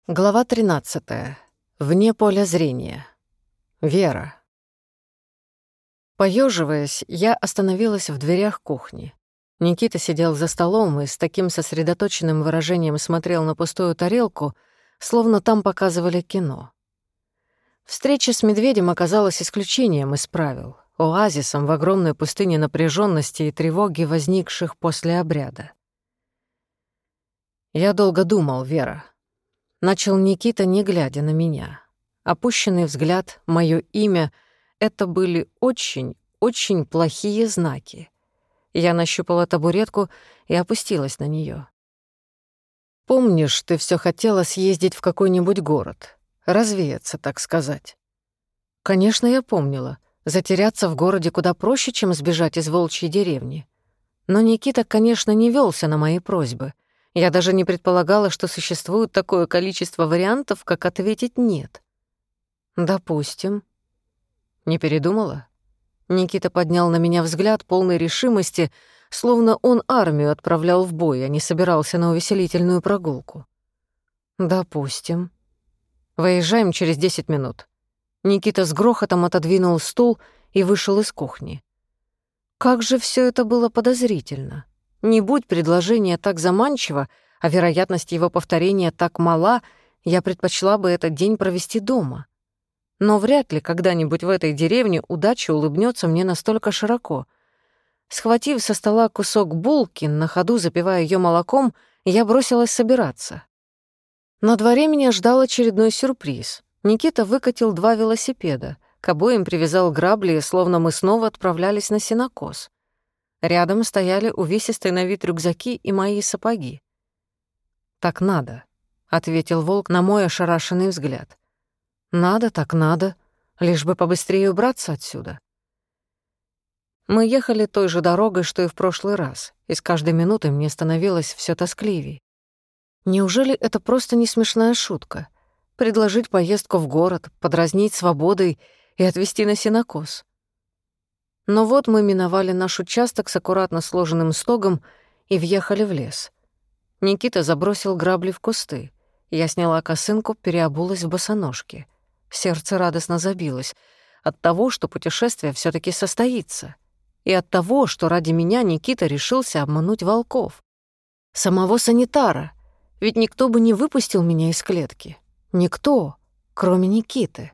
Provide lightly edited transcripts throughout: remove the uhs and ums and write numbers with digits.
Глава 13. Вне поля зрения. Вера. Поёживаясь, я остановилась в дверях кухни. Никита сидел за столом и с таким сосредоточенным выражением смотрел на пустую тарелку, словно там показывали кино. Встреча с медведем оказалась исключением из правил, оазисом в огромной пустыне напряженности и тревоги, возникших после обряда. «Я долго думал, Вера», — начал Никита, не глядя на меня. Опущенный взгляд, моё имя — это были очень, очень плохие знаки. Я нащупала табуретку и опустилась на неё. «Помнишь, ты всё хотела съездить в какой-нибудь город? Развеяться, так сказать?» Конечно, я помнила. Затеряться в городе куда проще, чем сбежать из волчьей деревни. Но Никита, конечно, не вёлся на мои просьбы. Я даже не предполагала, что существует такое количество вариантов, как ответить «нет». «Допустим». «Не передумала?» Никита поднял на меня взгляд, полной решимости, словно он армию отправлял в бой, а не собирался на увеселительную прогулку. «Допустим». «Выезжаем через 10 минут». Никита с грохотом отодвинул стул и вышел из кухни. Как же всё это было подозрительно. Не будь предложение так заманчиво, а вероятность его повторения так мала, я предпочла бы этот день провести дома. Но вряд ли когда-нибудь в этой деревне удача улыбнётся мне настолько широко. Схватив со стола кусок булки, на ходу запивая её молоком, я бросилась собираться. На дворе меня ждал очередной сюрприз. Никита выкатил 2 велосипеда, к обоим привязал грабли, словно мы снова отправлялись на сенокос. Рядом стояли увесистые на вид рюкзаки и мои сапоги. «Так надо», — ответил волк на мой ошарашенный взгляд. «Надо, так надо, лишь бы побыстрее убраться отсюда». Мы ехали той же дорогой, что и в прошлый раз, и с каждой минутой мне становилось всё тоскливей. Неужели это просто не смешная шутка? Предложить поездку в город, подразнить свободой и отвезти на сенокос? Но вот мы миновали наш участок с аккуратно сложенным стогом и въехали в лес. Никита забросил грабли в кусты. Я сняла косынку, переобулась в босоножки. Сердце радостно забилось от того, что путешествие всё-таки состоится, и от того, что ради меня Никита решился обмануть волков. Самого санитара, ведь никто бы не выпустил меня из клетки. Никто, кроме Никиты.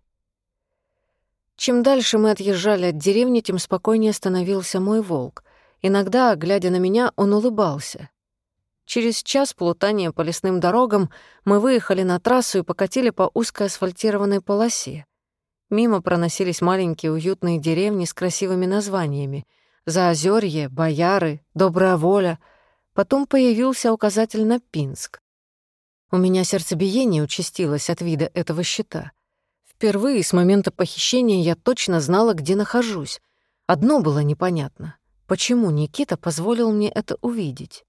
Чем дальше мы отъезжали от деревни, тем спокойнее становился мой волк. Иногда, глядя на меня, он улыбался. Через час плутания по лесным дорогам мы выехали на трассу и покатили по узкой асфальтированной полосе. Мимо проносились маленькие уютные деревни с красивыми названиями: Заозерье, Бояры, Добрая Воля. Потом появился указатель на Пинск. У меня сердцебиение участилось от вида этого щита. Впервые с момента похищения я точно знала, где нахожусь. Одно было непонятно: почему Никита позволил мне это увидеть?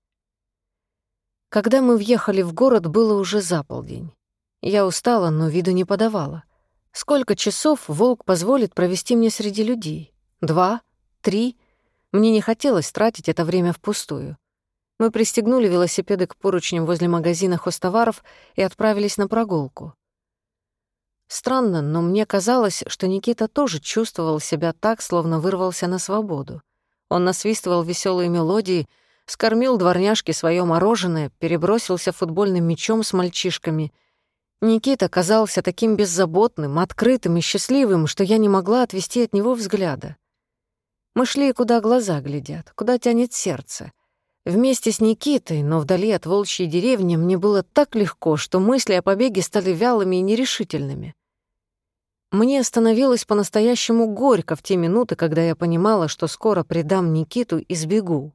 Когда мы въехали в город, было уже за полдень. Я устала, но виду не подавала. Сколько часов волк позволит провести мне среди людей? 2? 3? Мне не хотелось тратить это время впустую. Мы пристегнули велосипеды к поручням возле магазина хозтоваров и отправились на прогулку. Странно, но мне казалось, что Никита тоже чувствовал себя так, словно вырвался на свободу. Он насвистывал веселые мелодии, скормил дворняжке своё мороженое, перебросился футбольным мячом с мальчишками. Никита казался таким беззаботным, открытым и счастливым, что я не могла отвести от него взгляда. Мы шли, куда глаза глядят, куда тянет сердце. Вместе с Никитой, но вдали от волчьей деревни, мне было так легко, что мысли о побеге стали вялыми и нерешительными. Мне становилось по-настоящему горько в те минуты, когда я понимала, что скоро предам Никиту и сбегу.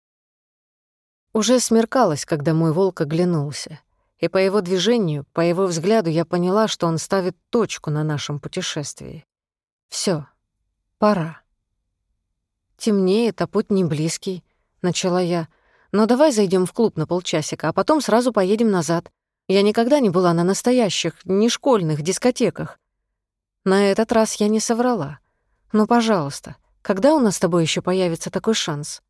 Уже смеркалось, когда мой волк оглянулся, и по его движению, по его взгляду я поняла, что он ставит точку на нашем путешествии. Всё, пора. «Темнеет, а путь не близкий», — начала я. «Но давай зайдём в клуб на полчасика, а потом сразу поедем назад. Я никогда не была на настоящих, не школьных дискотеках». На этот раз я не соврала. «Ну, пожалуйста, когда у нас с тобой ещё появится такой шанс?»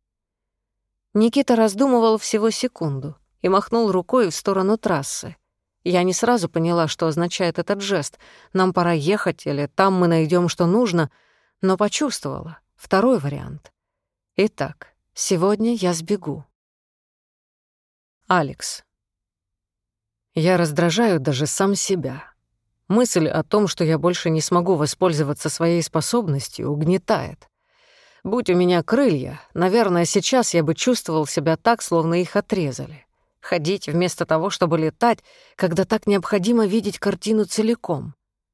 Никита раздумывал всего секунду и махнул рукой в сторону трассы. Я не сразу поняла, что означает этот жест. Нам пора ехать или там мы найдем, что нужно, но почувствовала. Второй вариант. Итак, сегодня я сбегу. Алекс. Я раздражаю даже сам себя. Мысль о том, что я больше не смогу воспользоваться своей способностью, угнетает. Будь у меня крылья, наверное, сейчас я бы чувствовал себя так, словно их отрезали. Ходить вместо того, чтобы летать, когда так необходимо видеть картину целиком.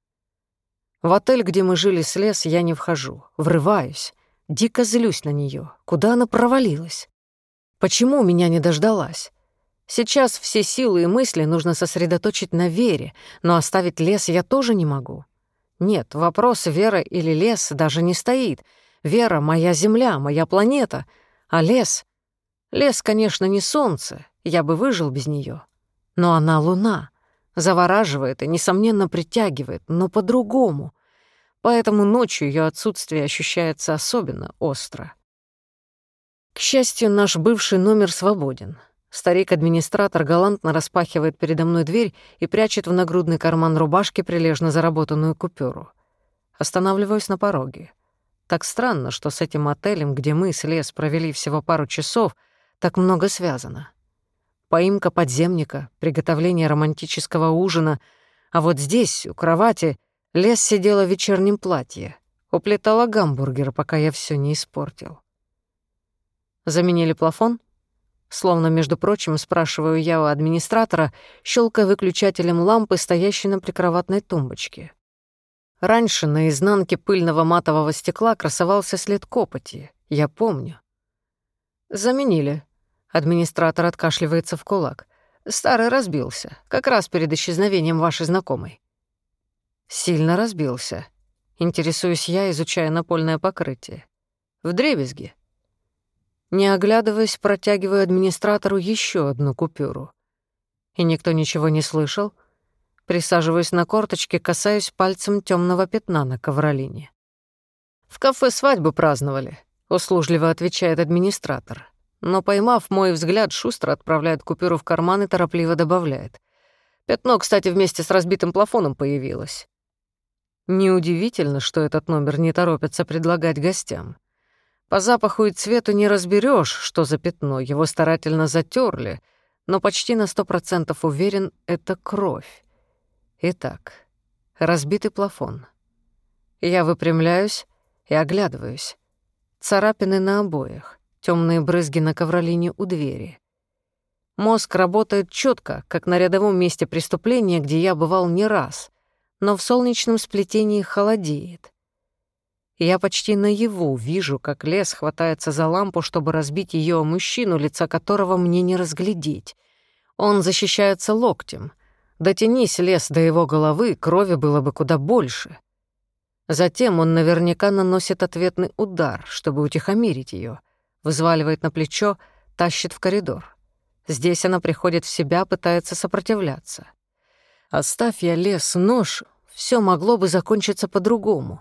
В отель, где мы жили с Лес, я не вхожу, врываюсь, дико злюсь на неё. Куда она провалилась? Почему меня не дождалась? Сейчас все силы и мысли нужно сосредоточить на Вере, но оставить Лес я тоже не могу. Нет, вопрос Вера или Лес даже не стоит. Вера — моя земля, моя планета, а Лес... Лес, конечно, не солнце, я бы выжил без неё. Но она луна, завораживает и, несомненно, притягивает, но по-другому. Поэтому ночью её отсутствие ощущается особенно остро. К счастью, наш бывший номер свободен. Старик-администратор галантно распахивает передо мной дверь и прячет в нагрудный карман рубашки прилежно заработанную купюру. Останавливаюсь на пороге. Так странно, что с этим отелем, где мы с Лес провели всего пару часов, так много связано. Поимка подземника, приготовление романтического ужина, а вот здесь, у кровати, Лес сидела в вечернем платье, уплетала гамбургер, пока я всё не испортил. Заменили плафон? Словно, между прочим, спрашиваю я у администратора, щелкая выключателем лампы, стоящей на прикроватной тумбочке. Раньше на изнанке пыльного матового стекла красовался след копоти, я помню. Заменили. Администратор откашливается в кулак. Старый разбился, как раз перед исчезновением вашей знакомой. Сильно разбился. Интересуюсь я, изучая напольное покрытие. Вдребезги. Не оглядываясь, протягиваю администратору еще одну купюру. И никто ничего не слышал. Присаживаюсь на корточке, касаюсь пальцем темного пятна на ковролине. «В кафе свадьбу праздновали», — услужливо отвечает администратор. Но, поймав мой взгляд, шустро отправляет купюру в карман и торопливо добавляет. Пятно, кстати, вместе с разбитым плафоном появилось. Неудивительно, что этот номер не торопятся предлагать гостям. По запаху и цвету не разберешь, что за пятно, его старательно затерли, но почти на 100% уверен, это кровь. Итак, разбитый плафон. Я выпрямляюсь и оглядываюсь. Царапины на обоях, темные брызги на ковролине у двери. Мозг работает четко, как на рядовом месте преступления, где я бывал не раз, но в солнечном сплетении холодеет. Я почти наяву вижу, как Лес хватается за лампу, чтобы разбить ее о мужчину, лица которого мне не разглядеть. Он защищается локтем. Дотянись, Лес, до его головы, крови было бы куда больше. Затем он наверняка наносит ответный удар, чтобы утихомирить ее, взваливает на плечо, тащит в коридор. Здесь она приходит в себя, пытается сопротивляться. Оставь я Лес нож, все могло бы закончиться по-другому.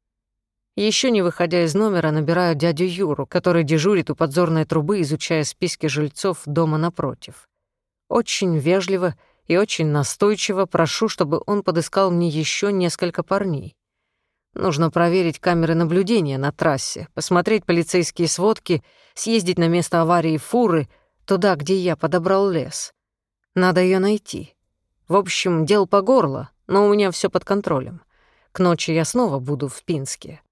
Еще не выходя из номера, набираю дядю Юру, который дежурит у подзорной трубы, изучая списки жильцов дома напротив. Очень вежливо и очень настойчиво прошу, чтобы он подыскал мне еще несколько парней. Нужно проверить камеры наблюдения на трассе, посмотреть полицейские сводки, съездить на место аварии фуры, туда, где я подобрал Лес. Надо ее найти. В общем, дел по горло, но у меня все под контролем. К ночи я снова буду в Пинске.